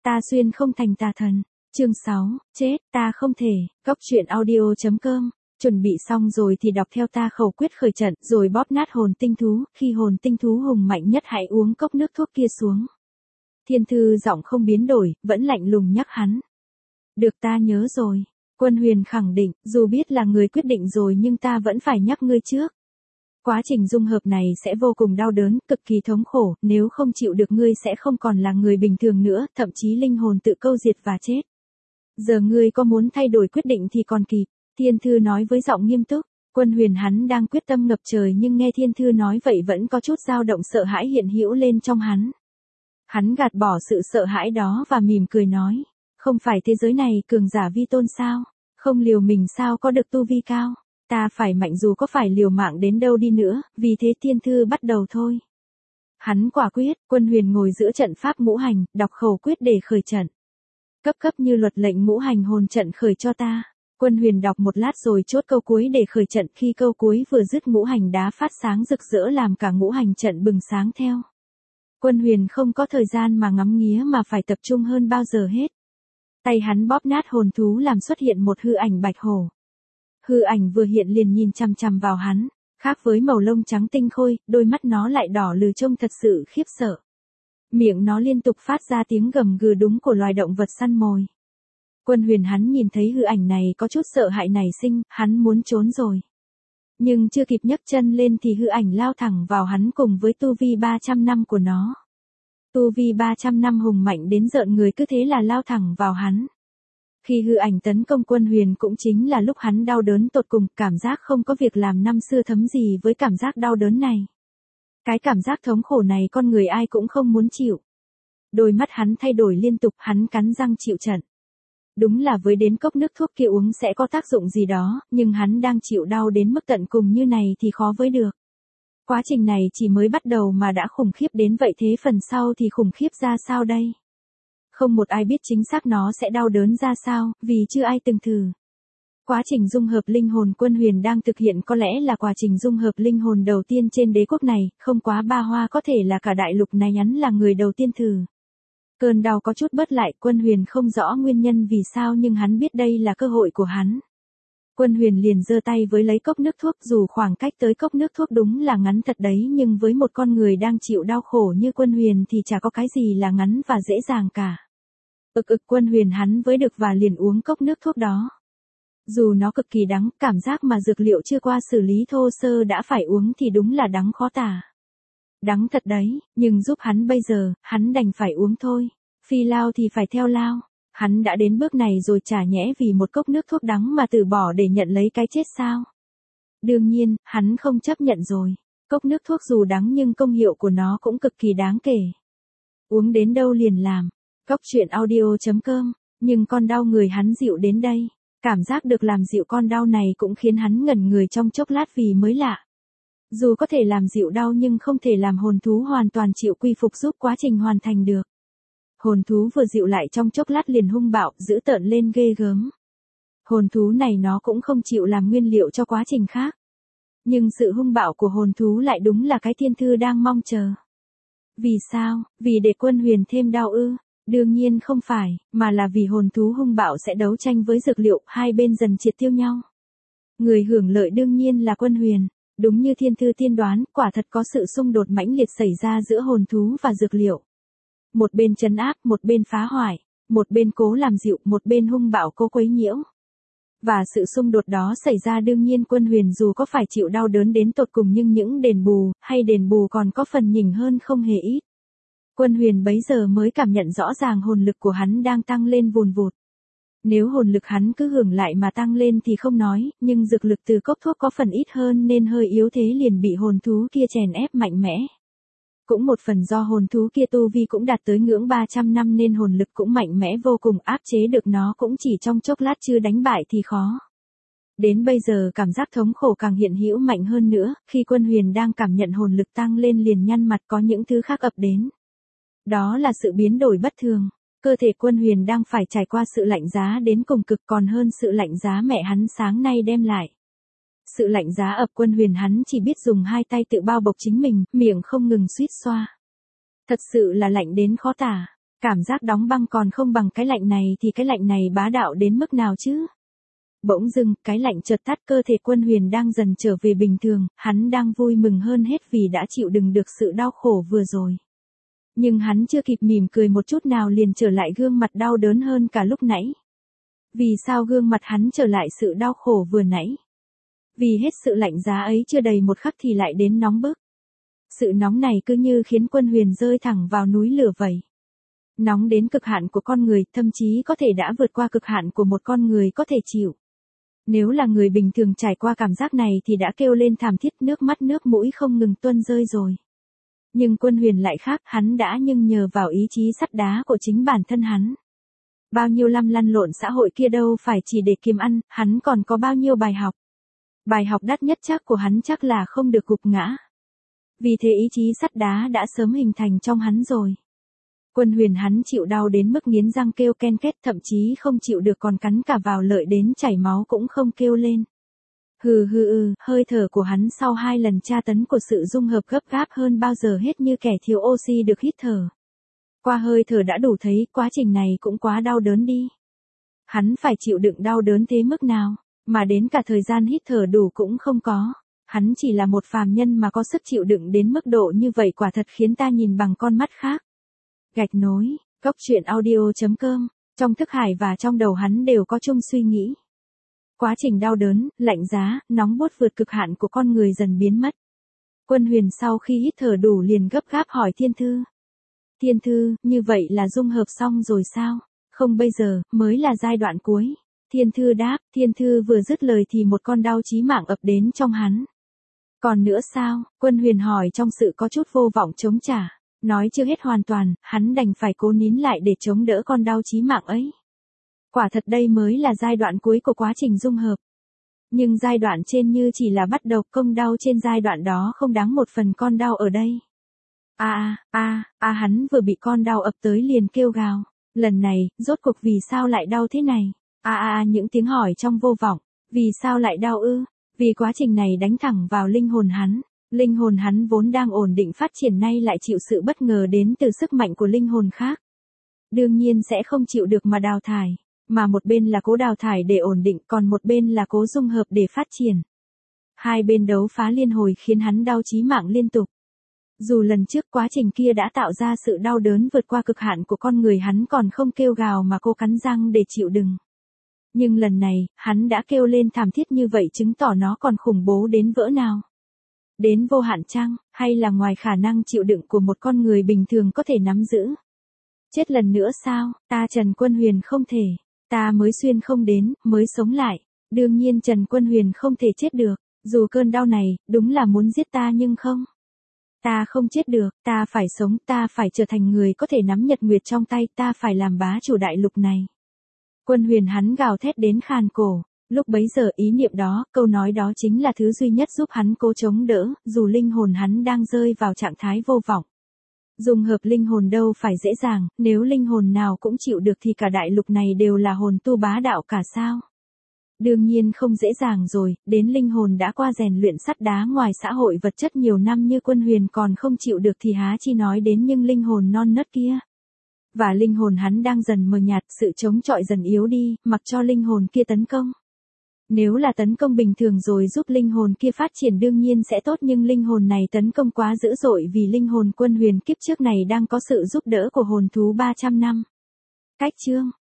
Ta xuyên không thành tà thần. Chương 6, chết, ta không thể. Góc truyện audio.com. Chuẩn bị xong rồi thì đọc theo ta khẩu quyết khởi trận, rồi bóp nát hồn tinh thú, khi hồn tinh thú hùng mạnh nhất hãy uống cốc nước thuốc kia xuống. Thiên Thư giọng không biến đổi, vẫn lạnh lùng nhắc hắn. Được, ta nhớ rồi. Quân Huyền khẳng định, dù biết là người quyết định rồi nhưng ta vẫn phải nhắc ngươi trước. Quá trình dung hợp này sẽ vô cùng đau đớn, cực kỳ thống khổ, nếu không chịu được ngươi sẽ không còn là người bình thường nữa, thậm chí linh hồn tự câu diệt và chết. Giờ ngươi có muốn thay đổi quyết định thì còn kịp. Thiên Thư nói với giọng nghiêm túc. Quân Huyền hắn đang quyết tâm ngập trời nhưng nghe Thiên Thư nói vậy vẫn có chút dao động sợ hãi hiện hữu lên trong hắn. Hắn gạt bỏ sự sợ hãi đó và mỉm cười nói. Không phải thế giới này cường giả vi tôn sao? Không liều mình sao có được tu vi cao? Ta phải mạnh dù có phải liều mạng đến đâu đi nữa, vì thế Thiên Thư bắt đầu thôi. Hắn quả quyết, Quân Huyền ngồi giữa trận pháp ngũ hành, đọc khẩu quyết để khởi trận. Cấp như luật lệnh ngũ hành hồn trận khởi cho ta. Quân Huyền đọc một lát rồi chốt câu cuối để khởi trận, khi câu cuối vừa dứt ngũ hành đá phát sáng rực rỡ làm cả ngũ hành trận bừng sáng theo. Quân Huyền không có thời gian mà ngắm nghía mà phải tập trung hơn bao giờ hết. Tay hắn bóp nát hồn thú làm xuất hiện một hư ảnh bạch hổ. Hư ảnh vừa hiện liền nhìn chằm chằm vào hắn, khác với màu lông trắng tinh khôi, đôi mắt nó lại đỏ lừ trông thật sự khiếp sợ. Miệng nó liên tục phát ra tiếng gầm gừ đúng của loài động vật săn mồi. Quân Huyền hắn nhìn thấy hư ảnh này có chút sợ hãi nảy sinh, hắn muốn trốn rồi. Nhưng chưa kịp nhấc chân lên thì hư ảnh lao thẳng vào hắn cùng với tu vi 300 năm của nó. Tu vi 300 năm hùng mạnh đến rợn người, cứ thế là lao thẳng vào hắn. Khi hư ảnh tấn công Quân Huyền cũng chính là lúc hắn đau đớn tột cùng, cảm giác không có việc làm năm xưa thấm gì với cảm giác đau đớn này. Cái cảm giác thống khổ này con người ai cũng không muốn chịu. Đôi mắt hắn thay đổi liên tục, hắn cắn răng chịu trận. Đúng là với đến cốc nước thuốc kia uống sẽ có tác dụng gì đó, nhưng hắn đang chịu đau đến mức tận cùng như này thì khó với được. Quá trình này chỉ mới bắt đầu mà đã khủng khiếp đến vậy, thế phần sau thì khủng khiếp ra sao đây? Không một ai biết chính xác nó sẽ đau đớn ra sao, vì chưa ai từng thử. Quá trình dung hợp linh hồn Quân Huyền đang thực hiện có lẽ là quá trình dung hợp linh hồn đầu tiên trên đế quốc này, không quá ba hoa có thể là cả đại lục này hắn là người đầu tiên thử. Cơn đau có chút bớt lại, Quân Huyền không rõ nguyên nhân vì sao nhưng hắn biết đây là cơ hội của hắn. Quân Huyền liền giơ tay với lấy cốc nước thuốc, dù khoảng cách tới cốc nước thuốc đúng là ngắn thật đấy nhưng với một con người đang chịu đau khổ như Quân Huyền thì chả có cái gì là ngắn và dễ dàng cả. Quân Huyền hắn với được và liền uống cốc nước thuốc đó. Dù nó cực kỳ đắng, cảm giác mà dược liệu chưa qua xử lý thô sơ đã phải uống thì đúng là đắng khó tả. Đắng thật đấy, nhưng giúp hắn bây giờ, hắn đành phải uống thôi. Phi lao thì phải theo lao. Hắn đã đến bước này rồi, chả nhẽ vì một cốc nước thuốc đắng mà từ bỏ để nhận lấy cái chết sao? Đương nhiên, hắn không chấp nhận rồi. Cốc nước thuốc dù đắng nhưng công hiệu của nó cũng cực kỳ đáng kể. Uống đến đâu liền làm. Góc truyện audio.com. Nhưng con đau người hắn dịu đến đây. Cảm giác được làm dịu con đau này cũng khiến hắn ngẩn người trong chốc lát vì mới lạ. Dù có thể làm dịu đau nhưng không thể làm hồn thú hoàn toàn chịu quy phục giúp quá trình hoàn thành được. Hồn thú vừa dịu lại trong chốc lát liền hung bạo, dữ tợn lên ghê gớm. Hồn thú này nó cũng không chịu làm nguyên liệu cho quá trình khác. Nhưng sự hung bạo của hồn thú lại đúng là cái Thiên Thư đang mong chờ. Vì sao? Vì để Quân Huyền thêm đau ư? Đương nhiên không phải, mà là vì hồn thú hung bạo sẽ đấu tranh với dược liệu, hai bên dần triệt tiêu nhau. Người hưởng lợi đương nhiên là Quân Huyền. Đúng như Thiên Thư tiên đoán, quả thật có sự xung đột mãnh liệt xảy ra giữa hồn thú và dược liệu. Một bên trấn áp, một bên phá hoại, một bên cố làm dịu, một bên hung bạo cố quấy nhiễu. Và sự xung đột đó xảy ra đương nhiên Quân Huyền dù có phải chịu đau đớn đến tột cùng nhưng những đền bù còn có phần nhỉnh hơn không hề ít. Quân Huyền bấy giờ mới cảm nhận rõ ràng hồn lực của hắn đang tăng lên vùn vụt. Nếu hồn lực hắn cứ hưởng lại mà tăng lên thì không nói, nhưng dược lực từ cốc thuốc có phần ít hơn nên hơi yếu thế liền bị hồn thú kia chèn ép mạnh mẽ. Cũng một phần do hồn thú kia tu vi cũng đạt tới ngưỡng 300 năm nên hồn lực cũng mạnh mẽ vô cùng, áp chế được nó cũng chỉ trong chốc lát, chưa đánh bại thì khó. Đến bây giờ cảm giác thống khổ càng hiện hữu mạnh hơn nữa, khi Quân Huyền đang cảm nhận hồn lực tăng lên liền nhăn mặt, có những thứ khác ập đến. Đó là sự biến đổi bất thường. Cơ thể Quân Huyền đang phải trải qua sự lạnh giá đến cùng cực, còn hơn sự lạnh giá mẹ hắn sáng nay đem lại. Sự lạnh giá ập Quân Huyền hắn chỉ biết dùng hai tay tự bao bọc chính mình, miệng không ngừng suýt xoa. Thật sự là lạnh đến khó tả. Cảm giác đóng băng còn không bằng cái lạnh này thì cái lạnh này bá đạo đến mức nào chứ? Bỗng dưng, cái lạnh chợt tắt, cơ thể Quân Huyền đang dần trở về bình thường, hắn đang vui mừng hơn hết vì đã chịu đựng được sự đau khổ vừa rồi. Nhưng hắn chưa kịp mỉm cười một chút nào liền trở lại gương mặt đau đớn hơn cả lúc nãy. Vì sao gương mặt hắn trở lại sự đau khổ vừa nãy? Vì hết sự lạnh giá ấy chưa đầy một khắc thì lại đến nóng bức. Sự nóng này cứ như khiến Quân Huyền rơi thẳng vào núi lửa vậy. Nóng đến cực hạn của con người, thậm chí có thể đã vượt qua cực hạn của một con người có thể chịu. Nếu là người bình thường trải qua cảm giác này thì đã kêu lên thảm thiết, nước mắt nước mũi không ngừng tuôn rơi rồi. Nhưng Quân Huyền lại khác, hắn đã nhưng nhờ vào ý chí sắt đá của chính bản thân hắn. Bao nhiêu năm lăn lộn xã hội kia đâu phải chỉ để kiếm ăn, hắn còn có bao nhiêu bài học. Bài học đắt nhất chắc của hắn chắc là không được gục ngã. Vì thế ý chí sắt đá đã sớm hình thành trong hắn rồi. Quân Huyền hắn chịu đau đến mức nghiến răng kêu ken két, thậm chí không chịu được còn cắn cả vào lợi đến chảy máu cũng không kêu lên. Hơi thở của hắn sau 2 lần tra tấn của sự dung hợp gấp gáp hơn bao giờ hết, như kẻ thiếu oxy được hít thở. Qua hơi thở đã đủ thấy quá trình này cũng quá đau đớn đi. Hắn phải chịu đựng đau đớn thế mức nào, mà đến cả thời gian hít thở đủ cũng không có. Hắn chỉ là một phàm nhân mà có sức chịu đựng đến mức độ như vậy, quả thật khiến ta nhìn bằng con mắt khác. Gạch nối, Góc Truyện Audio.com, trong thức hải và trong đầu hắn đều có chung suy nghĩ. Quá trình đau đớn, lạnh giá, nóng buốt vượt cực hạn của con người dần biến mất. Quân Huyền sau khi hít thở đủ liền gấp gáp hỏi Thiên Thư. Thiên Thư, như vậy là dung hợp xong rồi sao? Không, bây giờ, mới là giai đoạn cuối. Thiên Thư đáp. Thiên Thư vừa dứt lời thì một con đau chí mạng ập đến trong hắn. Còn nữa sao? Quân Huyền hỏi trong sự có chút vô vọng chống trả. Nói chưa hết hoàn toàn, hắn đành phải cố nín lại để chống đỡ con đau chí mạng ấy. Quả thật đây mới là giai đoạn cuối của quá trình dung hợp. Nhưng giai đoạn trên như chỉ là bắt đầu, công đau trên giai đoạn đó không đáng một phần con đau ở đây. Hắn vừa bị con đau ập tới liền kêu gào. Lần này, rốt cuộc vì sao lại đau thế này? Những tiếng hỏi trong vô vọng. Vì sao lại đau ư? Vì quá trình này đánh thẳng vào linh hồn hắn. Linh hồn hắn vốn đang ổn định phát triển nay lại chịu sự bất ngờ đến từ sức mạnh của linh hồn khác. Đương nhiên sẽ không chịu được mà đào thải. Mà một bên là cố đào thải để ổn định, còn một bên là cố dung hợp để phát triển. Hai bên đấu phá liên hồi khiến hắn đau chí mạng liên tục. Dù lần trước quá trình kia đã tạo ra sự đau đớn vượt qua cực hạn của con người, hắn còn không kêu gào mà cố cắn răng để chịu đựng. Nhưng lần này, hắn đã kêu lên thảm thiết như vậy, chứng tỏ nó còn khủng bố đến cỡ nào. Đến vô hạn chăng, hay là ngoài khả năng chịu đựng của một con người bình thường có thể nắm giữ. Chết lần nữa sao? Ta Trần Quân Huyền không thể. Ta mới xuyên không đến, mới sống lại. Đương nhiên Trần Quân Huyền không thể chết được. Dù cơn đau này, đúng là muốn giết ta nhưng không. Ta không chết được, ta phải sống, ta phải trở thành người có thể nắm nhật nguyệt trong tay, ta phải làm bá chủ đại lục này. Quân Huyền hắn gào thét đến khàn cổ. Lúc bấy giờ ý niệm đó, câu nói đó chính là thứ duy nhất giúp hắn cố chống đỡ, dù linh hồn hắn đang rơi vào trạng thái vô vọng. Dung hợp linh hồn đâu phải dễ dàng, nếu linh hồn nào cũng chịu được thì cả đại lục này đều là hồn tu bá đạo cả sao. Đương nhiên không dễ dàng rồi, đến linh hồn đã qua rèn luyện sắt đá ngoài xã hội vật chất nhiều năm như Quân Huyền còn không chịu được thì há chi nói đến nhưng linh hồn non nớt kia. Và linh hồn hắn đang dần mờ nhạt, sự chống chọi dần yếu đi, mặc cho linh hồn kia tấn công. Nếu là tấn công bình thường rồi giúp linh hồn kia phát triển đương nhiên sẽ tốt, nhưng linh hồn này tấn công quá dữ dội vì linh hồn Quân Huyền kiếp trước này đang có sự giúp đỡ của hồn thú 300 năm. Cách chương